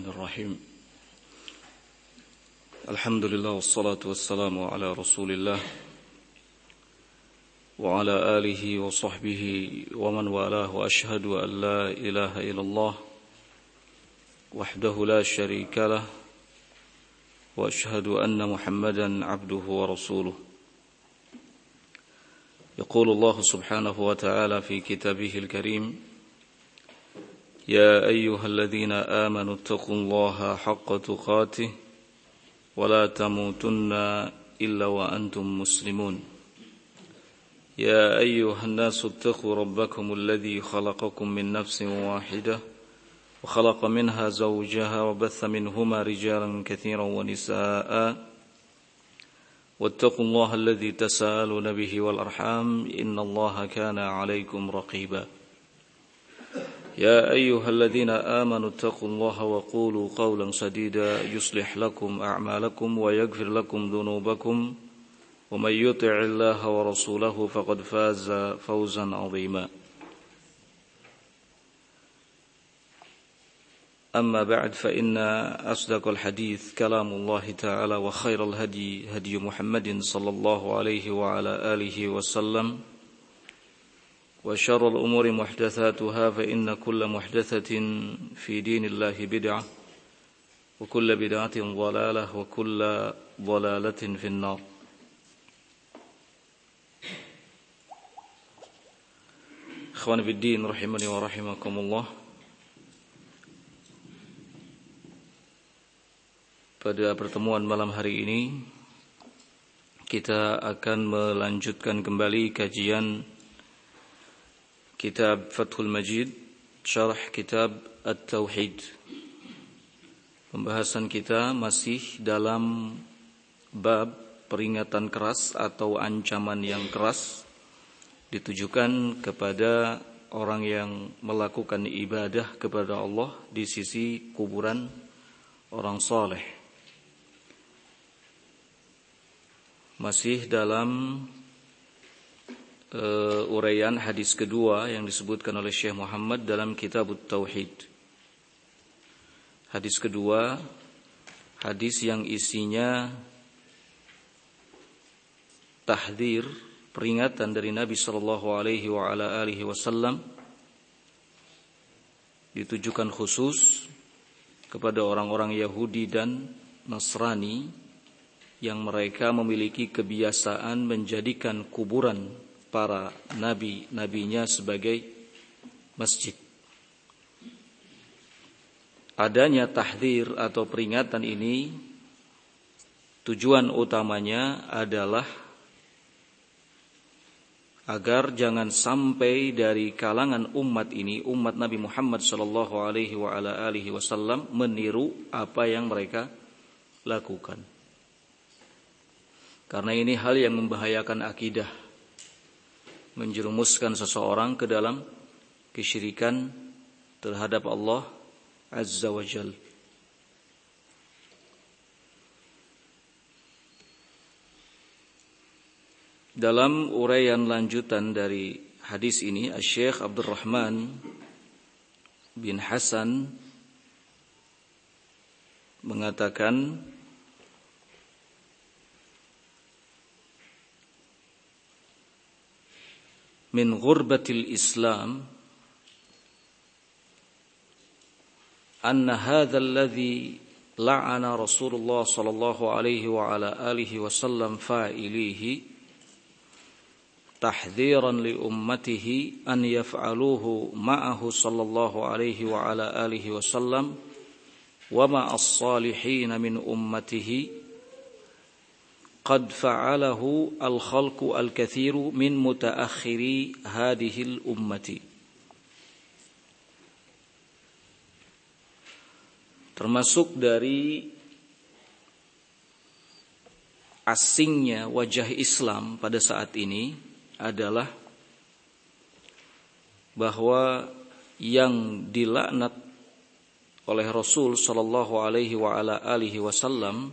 Bismillahirrahmanirrahim. Alhamdulillah wassalatu wassalamu ala Rasulillah wa ala alihi wa sahbihi wa man walah wa ashhadu an la ilaha illallah wahdahu la syarika lah wa ashhadu anna Muhammadan abduhu wa rasuluh. Yaqulu Allah subhanahu wa ta'ala fi kitabihil karim يا أيها الذين آمنوا اتقوا الله حق تقاته ولا تموتن إلا وأنتم مسلمون يا أيها الناس اتقوا ربكم الذي خلقكم من نفس واحدة وخلق منها زوجها وبث منهما رجالا كثيرا ونساء واتقوا الله الذي تساءلون به والأرحام إن الله كان عليكم رقيبا يا أيها الذين آمنوا اتقوا الله وقولوا قولا سديدا يصلح لكم أعمالكم ويغفر لكم ذنوبكم ومن يطع الله ورسوله فقد فاز فوزا عظيما أما بعد فإن أصدق الحديث كلام الله تعالى وخير الهدي هدي محمد صلى الله عليه وعلى آله وسلم وشر الأمور محدثاتها فإن كل محدثة في دين الله بدعة وكل بدعة ضلالة وكل ضلالة في النار. Ikhwan fiddin rahimani wa rahimakumullah. Pada pertemuan malam hari ini kita akan melanjutkan kembali kajian Kitab Fathul Majid, Syarah Kitab At-Tauhid. Pembahasan kita masih dalam bab peringatan keras atau ancaman yang keras ditujukan kepada orang yang melakukan ibadah kepada Allah di sisi kuburan orang saleh. Masih dalam uraian hadis kedua yang disebutkan oleh Syekh Muhammad dalam Kitab At-Tauhid. Hadis kedua, hadis yang isinya tahdzir, peringatan dari Nabi sallallahu alaihi wa ala alihi wasallam, ditujukan khusus kepada orang-orang Yahudi dan Nasrani yang mereka memiliki kebiasaan menjadikan kuburan para nabi-nabinya sebagai masjid. Adanya tahdzir atau peringatan ini tujuan utamanya adalah agar jangan sampai dari kalangan umat ini, umat Nabi Muhammad sallallahu alaihi wa ala alihi wasallam, meniru apa yang mereka lakukan. Karena ini hal yang membahayakan akidah, menjerumuskan seseorang ke dalam kesyirikan terhadap Allah Azza wa Jalla. Dalam uraian lanjutan dari hadis ini, Syekh Abdurrahman bin Hasan mengatakan, min ghurbatil Islam anna hadha alladhi la'ana Rasulullah sallallahu alaihi wa ala alihi wasallam fa'ilihi tahdhiran li ummatihi an yaf'aluhu ma'ahu sallallahu alaihi wa ala alihi wasallam wa ma'as salihin min ummatihi qad fa'alahu al-khalqu al-kathiru min mutaakhiri hadihil ummati. Termasuk dari asingnya wajah Islam pada saat ini adalah bahwa yang dilaknat oleh Rasul sallallahu alaihi wa ala alihi wasallam,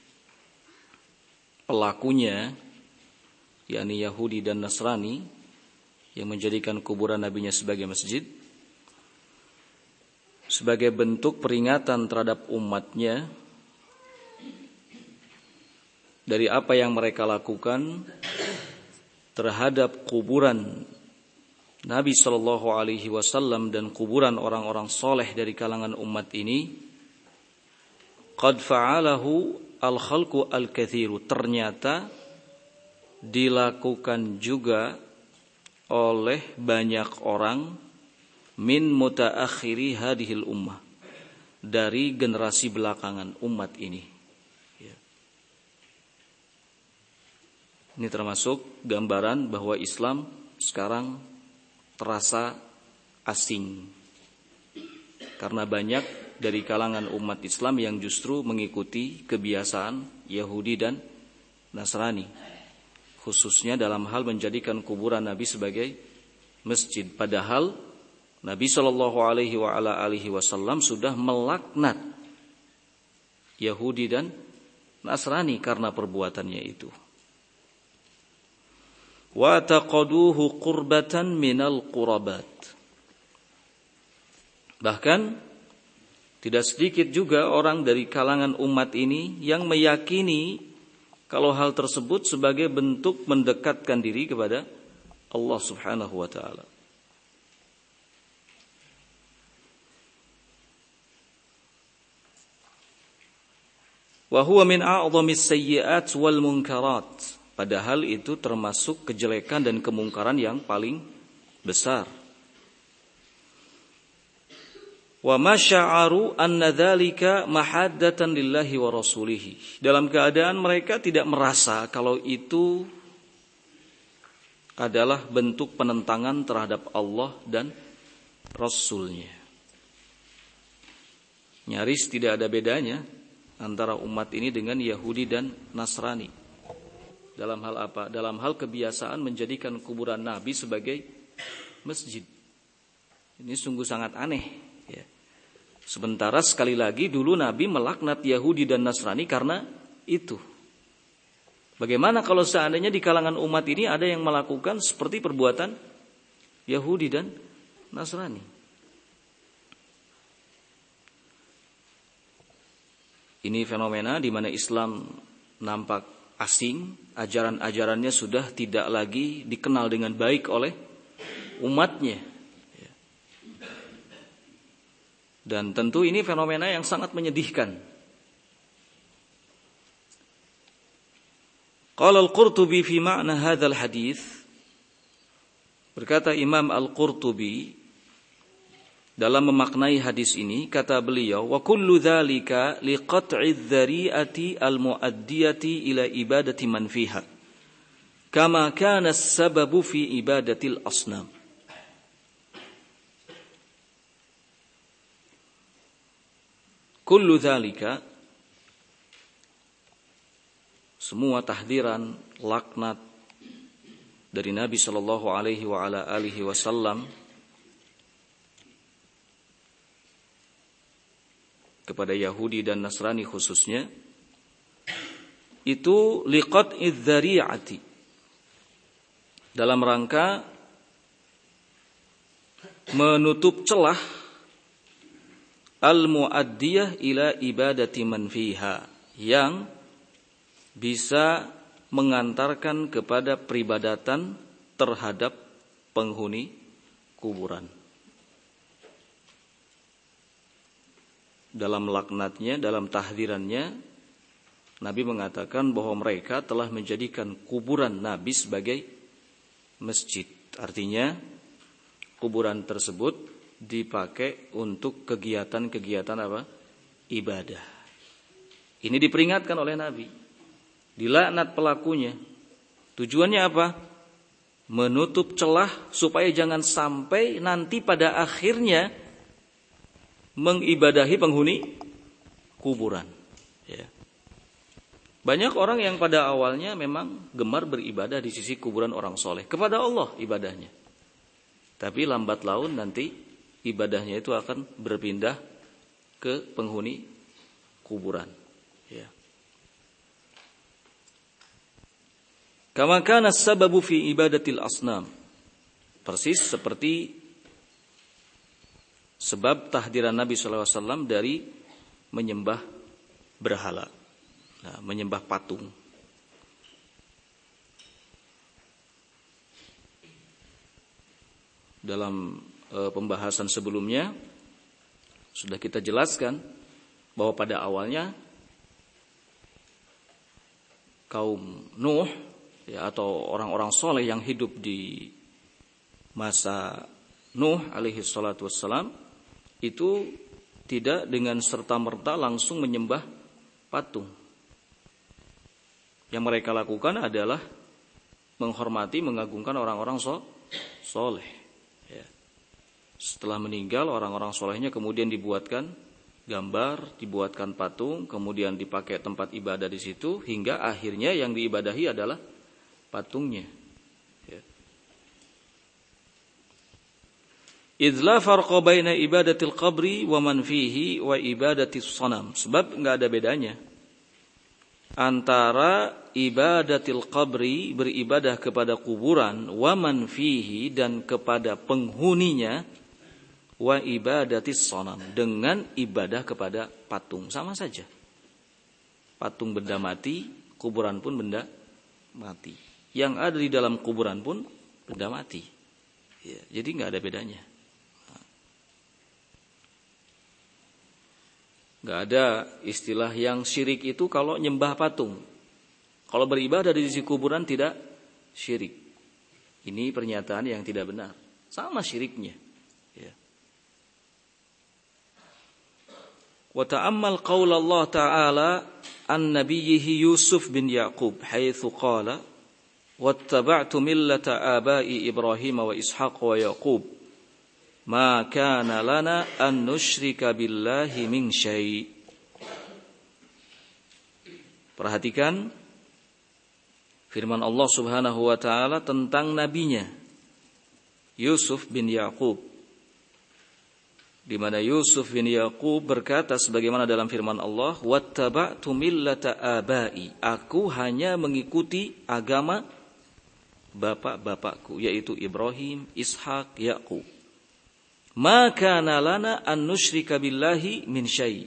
pelakunya yakni Yahudi dan Nasrani yang menjadikan kuburan nabinya sebagai masjid, sebagai bentuk peringatan terhadap umatnya dari apa yang mereka lakukan terhadap kuburan Nabi Shallallahu Alaihi Wasallam dan kuburan orang-orang soleh dari kalangan umat ini. Qad fa'alahu al-khalqu al-kathiru, ternyata dilakukan juga oleh banyak orang min mutaakhiri hadhil ummah, dari generasi belakangan umat ini. Ini termasuk gambaran bahwa Islam sekarang terasa asing, karena banyak dari kalangan umat Islam yang justru mengikuti kebiasaan Yahudi dan Nasrani, khususnya dalam hal menjadikan kuburan Nabi sebagai masjid. Padahal Nabi Shallallahu Alaihi Wasallam sudah melaknat Yahudi dan Nasrani karena perbuatannya itu. Wa taqaduhu qurbatan minal qurabat. Bahkan tidak sedikit juga orang dari kalangan umat ini yang meyakini kalau hal tersebut sebagai bentuk mendekatkan diri kepada Allah Subhanahu wa taala. Wa huwa min a'dhamis sayyi'at wal munkarat. Padahal itu termasuk kejelekan dan kemungkaran yang paling besar. Wa masya'aru anna dzalika mahaddatan lillahi wa rasulihi. Dalam keadaan mereka tidak merasa kalau itu adalah bentuk penentangan terhadap Allah dan Rasulnya. Nyaris tidak ada bedanya antara umat ini dengan Yahudi dan Nasrani. Dalam hal apa? Dalam hal kebiasaan menjadikan kuburan Nabi sebagai masjid. Ini sungguh sangat aneh, ya. Sementara sekali lagi dulu Nabi melaknat Yahudi dan Nasrani karena itu. Bagaimana kalau seandainya di kalangan umat ini ada yang melakukan seperti perbuatan Yahudi dan Nasrani? Ini fenomena di mana Islam nampak asing, ajaran-ajarannya sudah tidak lagi dikenal dengan baik oleh umatnya. Dan tentu ini fenomena yang sangat menyedihkan. Qala al-Qurtubi fi ma'na hadzal hadits, berkata Imam Al-Qurtubi dalam memaknai hadis ini, kata beliau, wa kullu dzalika liqat'i dzari'ati al-mu'addiyati ila ibadati man fiha kama kana as-sababu fi ibadatil asnam. Kullu dzalika, semua tahdiran, laknat dari Nabi sallallahu alaihi wa ala alihi wasallam kepada Yahudi dan Nasrani khususnya, itu liqat'iz dzari'ati, dalam rangka menutup celah al-mu'addiyah ila ibadati man fiha, yang bisa mengantarkan kepada peribadatan terhadap penghuni kuburan. Dalam laknatnya, dalam tahdirannya, Nabi mengatakan bahwa mereka telah menjadikan kuburan Nabi sebagai masjid. Artinya kuburan tersebut dipakai untuk kegiatan-kegiatan apa? Ibadah. Ini diperingatkan oleh Nabi. Dilaknat pelakunya. Tujuannya apa? Menutup celah supaya jangan sampai nanti pada akhirnya mengibadahi penghuni kuburan. Ya. Banyak orang yang pada awalnya memang gemar beribadah di sisi kuburan orang soleh, kepada Allah ibadahnya. Tapi lambat laun nanti ibadahnya itu akan berpindah ke penghuni kuburan. Ya. Kama kana as-sababu fi ibadatil asnam. Persis seperti sebab tahdiran Nabi SAW dari menyembah berhala, menyembah patung. Dalam pembahasan sebelumnya sudah kita jelaskan bahwa pada awalnya kaum Nuh atau orang-orang soleh yang hidup di masa Nuh alaihi salatu wassalam itu tidak dengan serta-merta langsung menyembah patung. Yang mereka lakukan adalah menghormati, mengagungkan orang-orang soleh. Setelah meninggal orang-orang solehnya kemudian dibuatkan gambar, dibuatkan patung, kemudian dipakai tempat ibadah di situ, hingga akhirnya yang diibadahi adalah patungnya. Idzla farqa baina ibadatil qabri wa man fihi wa ibadatis sanam. Sebab enggak ada bedanya antara ibadatil qabri, beribadah kepada kuburan, wa man fihi, dan kepada penghuninya, wa ibadatis sanam, dengan ibadah kepada patung. Sama saja. Patung benda mati, kuburan pun benda mati. Yang ada di dalam kuburan pun benda mati. Jadi enggak ada bedanya. Enggak ada istilah yang syirik itu kalau nyembah patung. Kalau beribadah di sisi kuburan tidak syirik. Ini pernyataan yang tidak benar. Sama syiriknya. Wa ta'ammal qaul Allah Ta'ala an nabiyhi Yusuf bin Yaqub haitsu qala wattaba'tu millata abai Ibrahim wa Ishaq wa Yaqub ma kana lana an nusyrika billahi min syai'. Perhatikan firman Allah Subhanahu wa taala tentang nabinya Yusuf bin Yaqub, di mana Yusuf bin Yaqub berkata sebagaimana dalam firman Allah, wattaba'tu millata abai, aku hanya mengikuti agama bapak-bapakku, yaitu Ibrahim, Ishak, Yaqub. Ma kana lana an nusyrika billahi min syai'.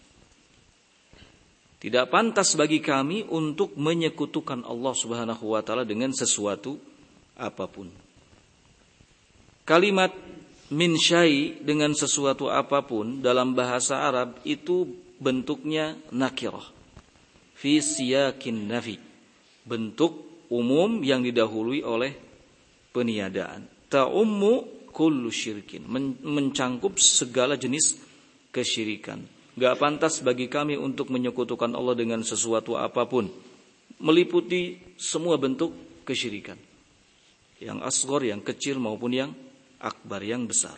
Tidak pantas bagi kami untuk menyekutukan Allah Subhanahu wa taala dengan sesuatu apapun. Kalimat min syai' dengan sesuatu apapun dalam bahasa Arab itu bentuknya nakirah fi siyakin nafi, bentuk umum yang didahului oleh peniadaan. Ta'ummu kullu syirkin, mencangkup segala jenis kesyirikan. Gak pantas bagi kami untuk menyekutukan Allah dengan sesuatu apapun, meliputi semua bentuk kesyirikan, yang asghar, yang kecil maupun yang akbar, yang besar.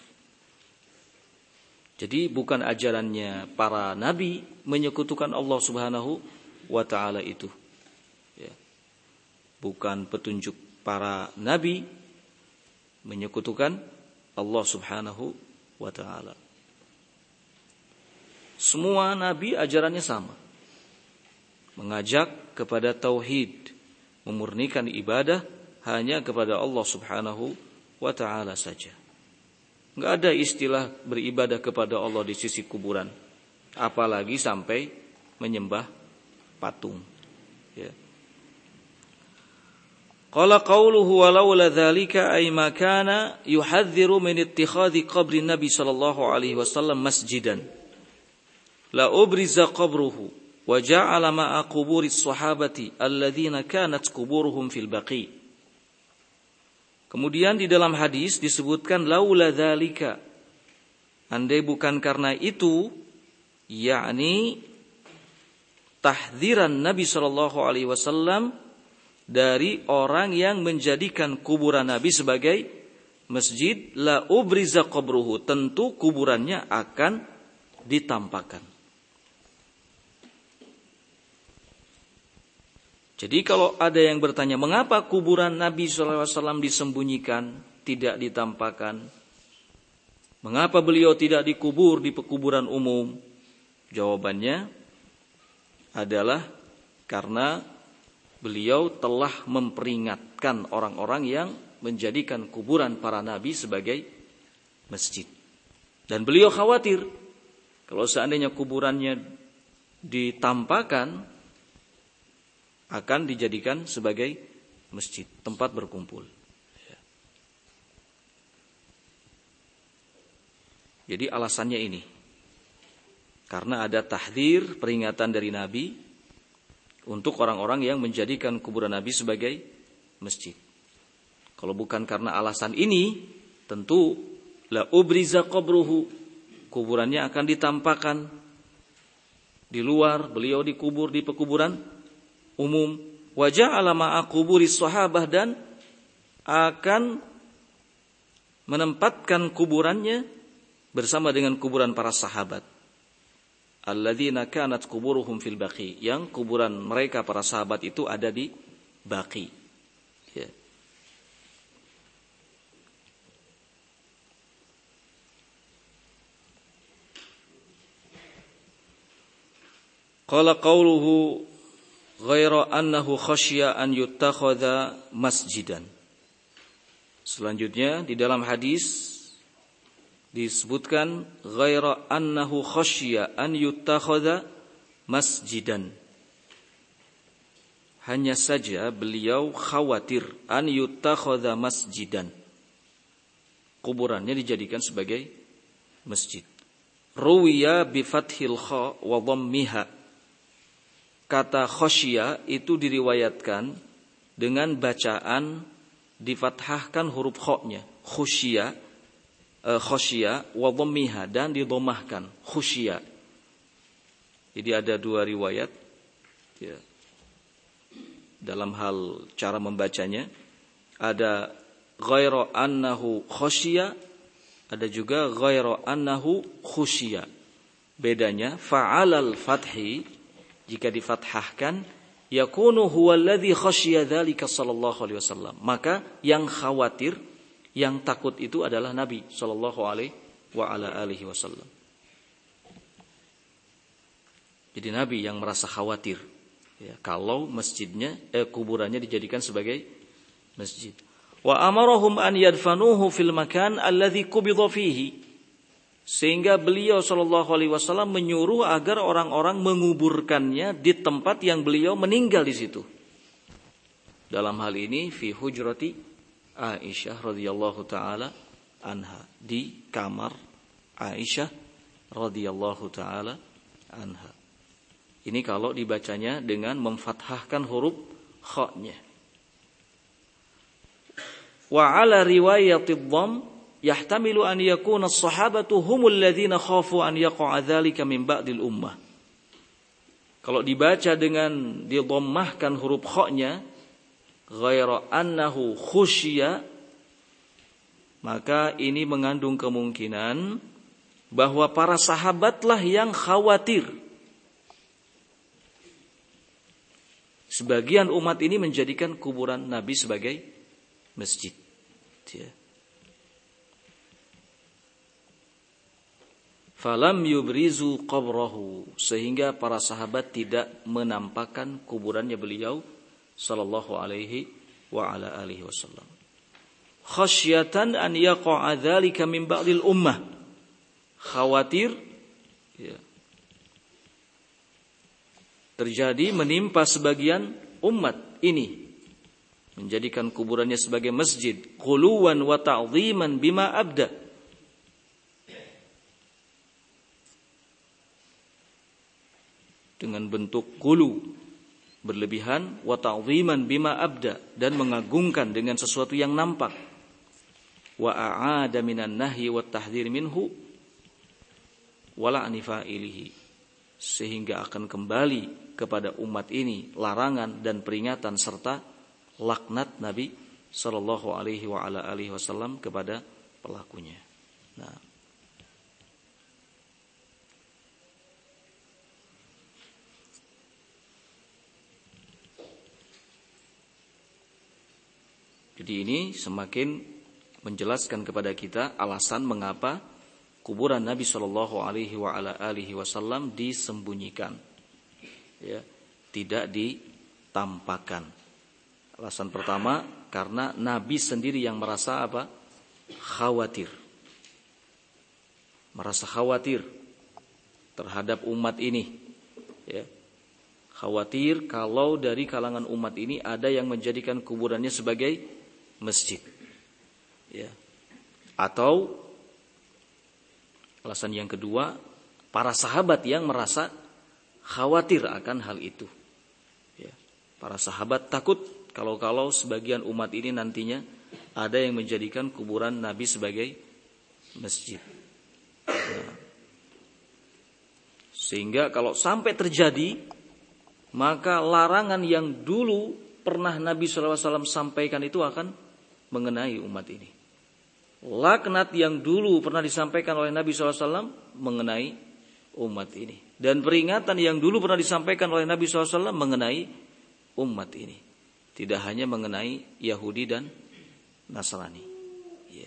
Jadi bukan ajarannya para nabi menyekutukan Allah Subhanahu wa ta'ala itu. Bukan petunjuk para nabi menyekutukan Allah Subhanahu wa ta'ala. Semua nabi ajarannya sama. Mengajak kepada tauhid, memurnikan ibadah hanya kepada Allah Subhanahu wa ta'ala saja. Enggak ada istilah beribadah kepada Allah di sisi kuburan, apalagi sampai menyembah patung. Qala qauluhu walaula dzalika ay ma kana yuhadziru min ittikhadhi qabri Nabi sallallahu alaihi wasallam masjidan la ubriza qabruhu wa ja'ala ma'a quburis sahabati alladzina kanat quburuhum fil baqi. Kemudian di dalam hadis disebutkan laula dzalika, andai bukan karena itu, yakni tahdziran Nabi sallallahu alaihi wasallam dari orang yang menjadikan kuburan Nabi sebagai masjid, la ubriza qabruhu, tentu kuburannya akan ditampakkan. Jadi kalau ada yang bertanya, mengapa kuburan Nabi SAW disembunyikan, tidak ditampakkan? Mengapa beliau tidak dikubur di pekuburan umum? Jawabannya adalah karena beliau telah memperingatkan orang-orang yang menjadikan kuburan para nabi sebagai masjid. Dan beliau khawatir kalau seandainya kuburannya ditampakkan akan dijadikan sebagai masjid, tempat berkumpul. Jadi alasannya ini. Karena ada tahdzir, peringatan dari Nabi untuk orang-orang yang menjadikan kuburan Nabi sebagai masjid. Kalau bukan karena alasan ini, tentu la ubriza qabruhu, kuburannya akan ditampakkan di luar, beliau dikubur di pekuburan umum. Wa ja'ala ma'a quburis sahabah, dan akan menempatkan kuburannya bersama dengan kuburan para sahabat. Alladzina kanat kuburuhum fil baqi, yang kuburan mereka para sahabat itu ada di Baqi. Ya. Qala qawluhu ghaira annahu khasya an yuttakhadha masjidan. Selanjutnya di dalam hadis disebutkan ghaira annahu khasya an yuttakhadha masjidan. Hanya saja beliau khawatir an yuttakhadha masjidan, kuburannya dijadikan sebagai masjid. Ruwiya bi fathil kha wa dhammiha. Kata khasya itu diriwayatkan dengan bacaan difathahkan huruf kha-nya, khusya, khasya wa dhammiha, dan didhammahkan khusya. Jadi ada dua riwayat ya, dalam hal cara membacanya. Ada ghaira annahu khasya, ada juga ghaira annahu khusya. Bedanya fa'alal fathi, jika difathahkan yakunu huwallazi khasya dzalika sallallahu alaihi wasallam, maka yang khawatir, yang takut itu adalah Nabi sallallahu alaihi wa ala alihi wasallam. Jadi Nabi yang merasa khawatir ya, kalau masjidnya kuburannya dijadikan sebagai masjid. Wa amarahum an yadfanuhu fil makan alladzi qubidha fihi, sehingga beliau sallallahu alaihi wasallam menyuruh agar orang-orang menguburkannya di tempat yang beliau meninggal di situ. Dalam hal ini fi hujrati Aisyah radhiyallahu taala anha, di kamar Aisyah radhiyallahu taala anha. Ini kalau dibacanya dengan memfathahkan huruf kha-nya. Wa ala riwayatid dhamm yahtamilu an yakuna as-sahabatu humul ladzina khafu an yaqa'a dzalika min ba'dil ummah. Kalau dibaca dengan didhammahkan huruf kha-nya ghaira annahu khusya, maka ini mengandung kemungkinan bahwa para sahabatlah yang khawatir sebagian umat ini menjadikan kuburan Nabi sebagai masjid. Ya. Falam yubrizu qabrahu, sehingga para sahabat tidak menampakkan kuburannya beliau sallallahu alaihi wa ala alihi wasallam. Khasyatan an yaqa'a dzalika min ba'dil ummah, khawatir ya, terjadi menimpa sebagian umat ini menjadikan kuburannya sebagai masjid, quluwan wa ta'dhiman bima abda, dengan bentuk qulu, berlebihan, wa ta'dhiman bima abda, dan mengagungkan dengan sesuatu yang nampak, wa a'ada minan nahyi wat tahdhir minhu wa la'ni fa'ilihi, sehingga akan kembali kepada umat ini larangan dan peringatan serta laknat Nabi sallallahu alaihi wa ala alihi wasallam kepada pelakunya. Nah, jadi ini semakin menjelaskan kepada kita alasan mengapa kuburan Nabi sallallahu alaihi wa ala alihi wasallam disembunyikan, ya, tidak ditampakkan. Alasan pertama, karena Nabi sendiri yang merasa apa? Khawatir. merasa khawatir terhadap umat ini, ya. Khawatir kalau dari kalangan umat ini ada yang menjadikan kuburannya sebagai masjid, ya. Atau alasan yang kedua, para sahabat yang merasa khawatir akan hal itu, ya. Para sahabat takut kalau sebagian umat ini nantinya ada yang menjadikan kuburan Nabi sebagai masjid. Nah, sehingga kalau sampai terjadi, maka larangan yang dulu pernah Nabi SAW sampaikan itu akan mengenai umat ini. Laknat yang dulu pernah disampaikan oleh Nabi SAW mengenai umat ini. Dan peringatan yang dulu pernah disampaikan oleh Nabi SAW mengenai umat ini. Tidak hanya mengenai Yahudi dan Nasrani. Ya.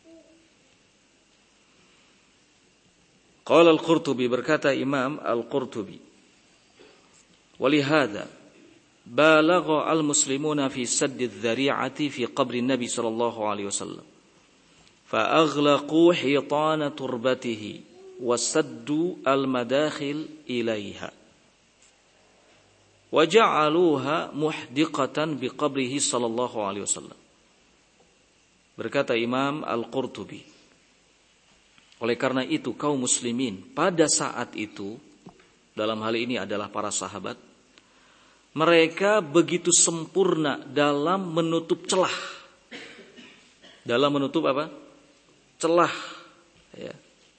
Qala Al-Qurtubi, berkata Imam Al-Qurtubi, walihada balagha al-muslimuna fi saddi adh-dhari'ati fi qabri Nabi sallallahu alaihi wasallam. Fa aghlaqu hitana turbatihi wa saddu al-madakhil ilaiha. Wa ja'aluha muhdiqatan bi qabrihi sallallahu alaihi wasallam. Berkata Imam Al-Qurtubi, oleh karena itu kaum muslimin pada saat itu, dalam hal ini adalah para sahabat, mereka begitu sempurna dalam menutup celah. Dalam menutup apa? Celah, ya.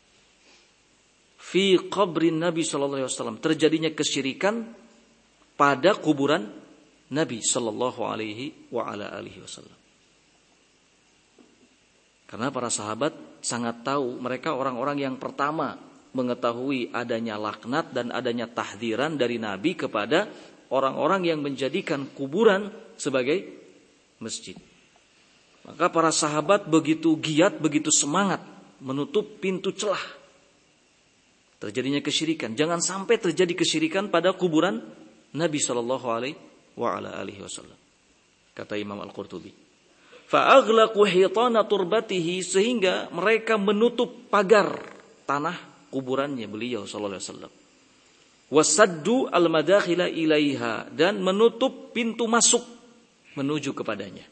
Fi qabrin Nabi sallallahu alaihi wasallam, terjadinya kesyirikan pada kuburan Nabi sallallahu alaihi wa ala alihi wasallam. Karena para sahabat sangat tahu, mereka orang-orang yang pertama mengetahui adanya laknat dan adanya tahdziran dari Nabi kepada orang-orang yang menjadikan kuburan sebagai masjid. Maka para sahabat begitu giat, begitu semangat menutup pintu celah terjadinya kesyirikan. Jangan sampai terjadi kesyirikan pada kuburan Nabi sallallahu alaihi wa ala alihi wasallam. Kata Imam Al-Qurtubi, fa aghlaqu hitana turbatihi, sehingga mereka menutup pagar tanah kuburannya beliau sallallahu alaihi wasallam. Wasaddu al-madakhila ilaiha, dan menutup pintu masuk menuju kepadanya.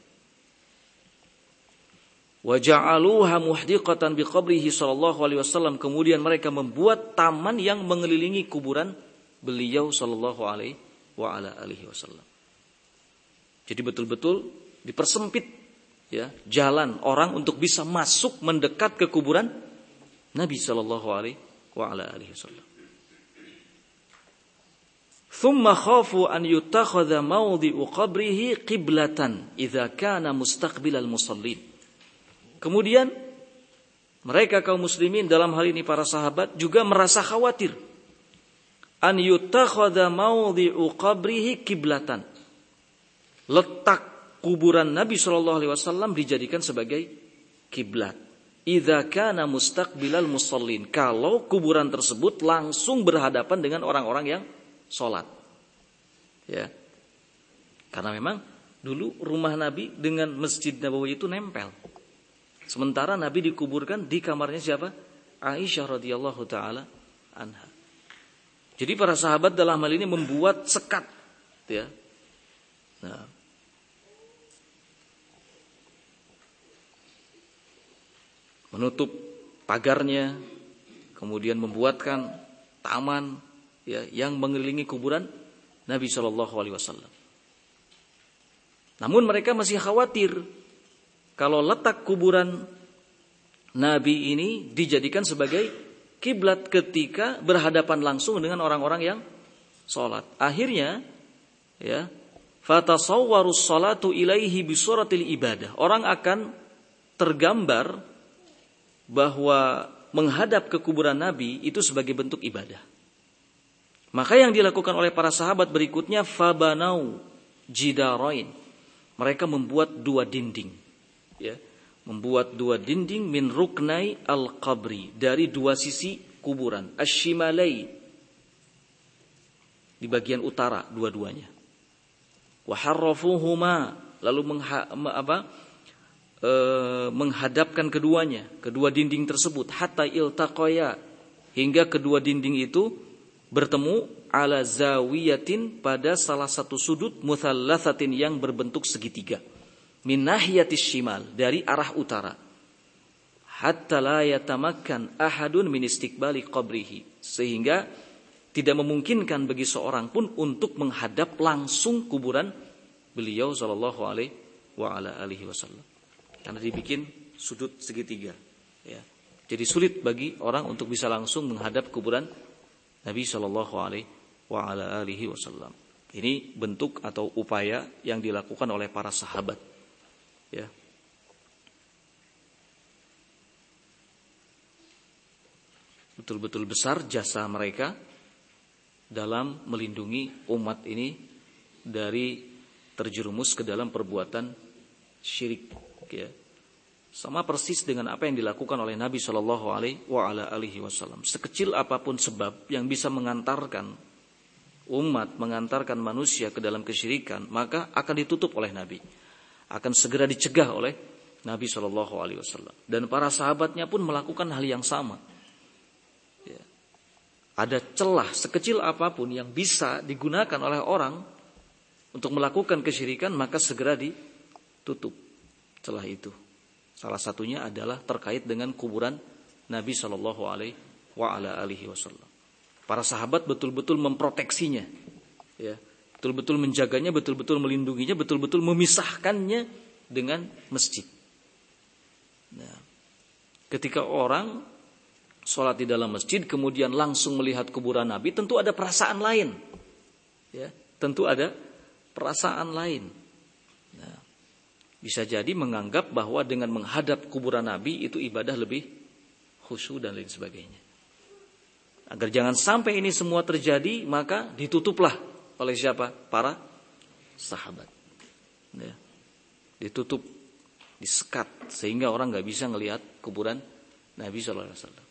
Wa ja'aluha muhdiqatan biqabrihi sallallahu alaihi wasallam, kemudian mereka membuat taman yang mengelilingi kuburan beliau sallallahu alaihi wa ala alihi wasallam. Jadi betul-betul dipersempit, ya, jalan orang untuk bisa masuk mendekat ke kuburan Nabi sallallahu alaihi wa ala alihi wasallam. Thumma khafu an yutakhadha mawdi'u qabrihi qiblatan idza kana mustaqbilal musallin. Kemudian mereka kaum muslimin, dalam hal ini para sahabat, juga merasa khawatir an yutakhadha mawdi'u qabrihi qiblatan. Letak kuburan Nabi sallallahu alaihi wasallam dijadikan sebagai kiblat. Idza kana mustaqbilal musallin, kalau kuburan tersebut langsung berhadapan dengan orang-orang yang sholat, ya. Karena memang dulu rumah Nabi dengan Masjid Nabawi itu nempel. Sementara Nabi dikuburkan di kamarnya siapa? Aisyah radhiyallahu taala anha. Jadi para sahabat dalam hal ini membuat sekat, ya. Nah, menutup pagarnya, kemudian membuatkan taman, ya, yang mengelilingi kuburan Nabi Shallallahu Alaihi Wasallam. Namun mereka masih khawatir kalau letak kuburan Nabi ini dijadikan sebagai kiblat ketika berhadapan langsung dengan orang-orang yang sholat. Akhirnya, ya, fatasawwarus salatu ilaihi bisuratil ibadah. Orang akan tergambar bahwa menghadap ke kuburan Nabi itu sebagai bentuk ibadah. Maka yang dilakukan oleh para sahabat berikutnya, fabanau jidarain. Mereka membuat dua dinding, ya, membuat dua dinding min ruknai al-qabri, dari dua sisi kuburan, asyimalai, di bagian utara dua-duanya. Wa harrafuhuma, lalu menghadapkan keduanya, kedua dinding tersebut, hatta iltaqaya, hingga kedua dinding itu bertemu ala zawiyatin, pada salah satu sudut, muthallathatin, yang berbentuk segitiga, min nahiyatis shimal, dari arah utara, hatta la yatamakkan ahadun min istiqbali qabrihi, sehingga tidak memungkinkan bagi seorang pun untuk menghadap langsung kuburan beliau sallallahu alaihi wa ala alihi wasallam, karena dibikin sudut segitiga, ya. Jadi sulit bagi orang untuk bisa langsung menghadap kuburan Nabi sallallahu alaihi wa ala alihi wasallam. Ini bentuk atau upaya yang dilakukan oleh para sahabat, ya. Betul-betul besar jasa mereka dalam melindungi umat ini dari terjerumus ke dalam perbuatan syirik, ya. Sama persis dengan apa yang dilakukan oleh Nabi Shallallahu Alaihi Wasallam. Sekecil apapun sebab yang bisa mengantarkan umat, mengantarkan manusia ke dalam kesyirikan, maka akan ditutup oleh Nabi, akan segera dicegah oleh Nabi Shallallahu Alaihi Wasallam. Dan para sahabatnya pun melakukan hal yang sama. Ya. Ada celah sekecil apapun yang bisa digunakan oleh orang untuk melakukan kesyirikan, maka segera ditutup celah itu. Salah satunya adalah terkait dengan kuburan Nabi Shallallahu Alaihi Wasallam. Para sahabat betul-betul memproteksinya, ya, betul-betul menjaganya, betul-betul melindunginya, betul-betul memisahkannya dengan masjid. Nah, ketika orang sholat di dalam masjid kemudian langsung melihat kuburan Nabi, tentu ada perasaan lain, ya, tentu ada perasaan lain. Nah, bisa jadi menganggap bahwa dengan menghadap kuburan Nabi itu ibadah lebih khusyuk dan lain sebagainya. Agar jangan sampai ini semua terjadi, maka ditutuplah oleh siapa? Para sahabat. Ya. Ditutup, disekat, sehingga orang nggak bisa ngelihat kuburan Nabi SAW.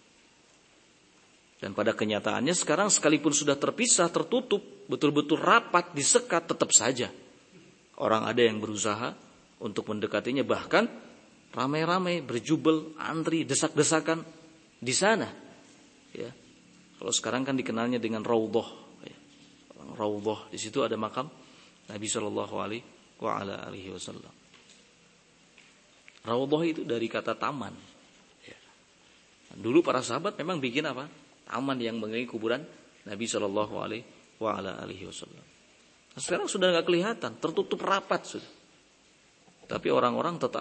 Dan pada kenyataannya sekarang sekalipun sudah terpisah, tertutup, betul-betul rapat, disekat, tetap saja orang ada yang berusaha untuk mendekatinya, bahkan ramai-ramai berjubel, antri, desak-desakan di sana. Ya. Kalau sekarang kan dikenalnya dengan Raudhah. Ya. Raudhah, di situ ada makam Nabi Shallallahu Alaihi Wasallam. Raudhah itu dari kata taman. Ya. Dulu para sahabat memang bikin apa? Taman yang mengelilingi kuburan Nabi Shallallahu Alaihi Wasallam. Nah, sekarang sudah nggak kelihatan, tertutup rapat sudah. Tapi orang-orang tetap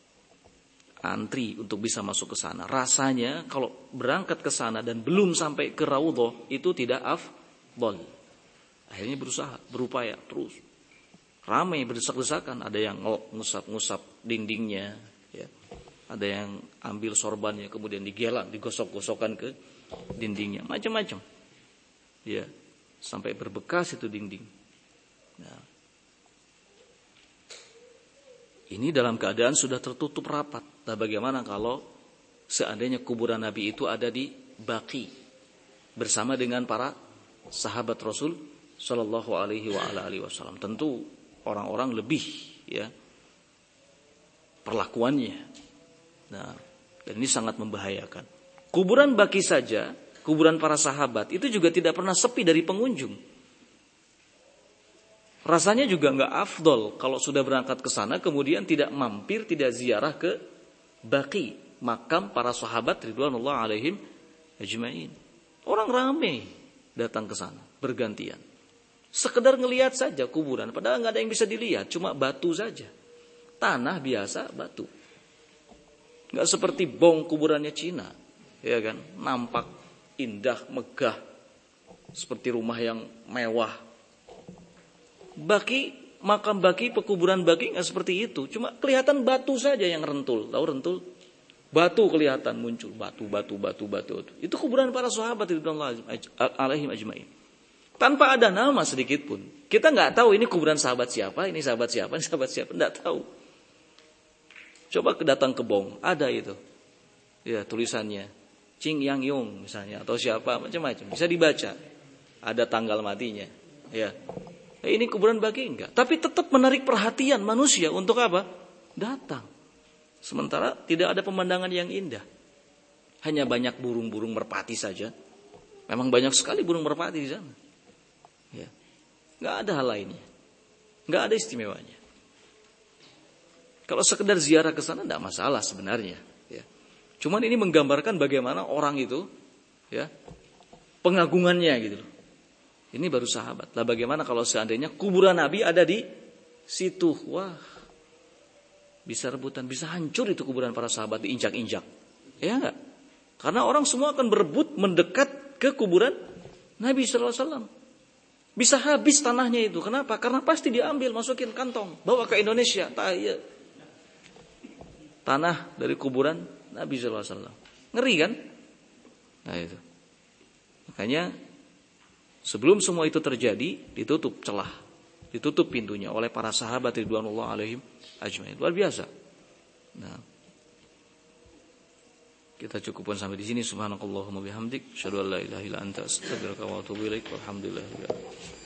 antri untuk bisa masuk ke sana. Rasanya kalau berangkat ke sana dan belum sampai ke Raudhah itu tidak afdal. Akhirnya berusaha, berupaya terus. Ramai berdesak-desakan, ada yang ngusap-ngusap dindingnya, ya. Ada yang ambil sorbannya kemudian digelang, digosok-gosokkan ke dindingnya, macam-macam. Ya, sampai berbekas itu dinding. Nah, ini dalam keadaan sudah tertutup rapat. Nah, bagaimana kalau seandainya kuburan Nabi itu ada di Baqi bersama dengan para sahabat Rasul Shallallahu Alaihi Wasallam? Tentu orang-orang lebih, ya, perlakuannya. Nah, dan ini sangat membahayakan. Kuburan Baqi saja, kuburan para sahabat itu juga tidak pernah sepi dari pengunjung. Rasanya juga nggak afdol kalau sudah berangkat ke sana kemudian tidak mampir, tidak ziarah ke Baqi, makam para sahabat ridwanullah alaihim ajmain. Orang ramai datang ke sana bergantian. Sekedar ngelihat saja kuburan, padahal nggak ada yang bisa dilihat, cuma batu saja. Tanah biasa, batu. Nggak seperti bong kuburannya Cina, ya kan? Nampak indah, megah, seperti rumah yang mewah. Baqi, makam Baqi, pekuburan Baqi nggak seperti itu. Cuma kelihatan batu saja yang rentul. Tahu rentul? Batu kelihatan muncul. Batu. Itu kuburan para sahabat ridwanullah alaihim ajmain. Tanpa ada nama sedikit pun. Kita nggak tahu ini kuburan sahabat siapa, ini sahabat siapa, ini sahabat siapa. Nggak tahu. Coba datang ke Bong, ada itu. Ya, tulisannya Ching Yang Yung misalnya, atau siapa, macam-macam. Bisa dibaca. Ada tanggal matinya. Ya. Ini kuburan Baqi enggak, tapi tetap menarik perhatian manusia untuk apa? Datang. Sementara tidak ada pemandangan yang indah. Hanya banyak burung-burung merpati saja. Memang banyak sekali burung merpati di sana. Ya. Nggak ada hal lainnya. Nggak ada istimewanya. Kalau sekedar ziarah ke sana tidak masalah sebenarnya. Ya. Cuman ini menggambarkan bagaimana orang itu, ya, pengagungannya gitu loh. Ini baru sahabat. Lah bagaimana kalau seandainya kuburan Nabi ada di situ? Wah, bisa rebutan, bisa hancur itu kuburan para sahabat, diinjak-injak. Ya enggak? Karena orang semua akan berebut mendekat ke kuburan Nabi sallallahu alaihi wasallam. Bisa habis tanahnya itu. Kenapa? Karena pasti diambil, masukin kantong, bawa ke Indonesia. Tanah dari kuburan Nabi sallallahu alaihi wasallam. Ngeri kan? Nah itu. Makanya sebelum semua itu terjadi, ditutup celah, ditutup pintunya oleh para sahabat ridwanullah alaihim ajmain. Luar biasa. Nah, kita cukupkan sampai di sini. Subhanakallahumma bihamdik, asyhadu an la ilaha illa anta, astaghfiruka wa atubu ilaik. Walhamdulillah.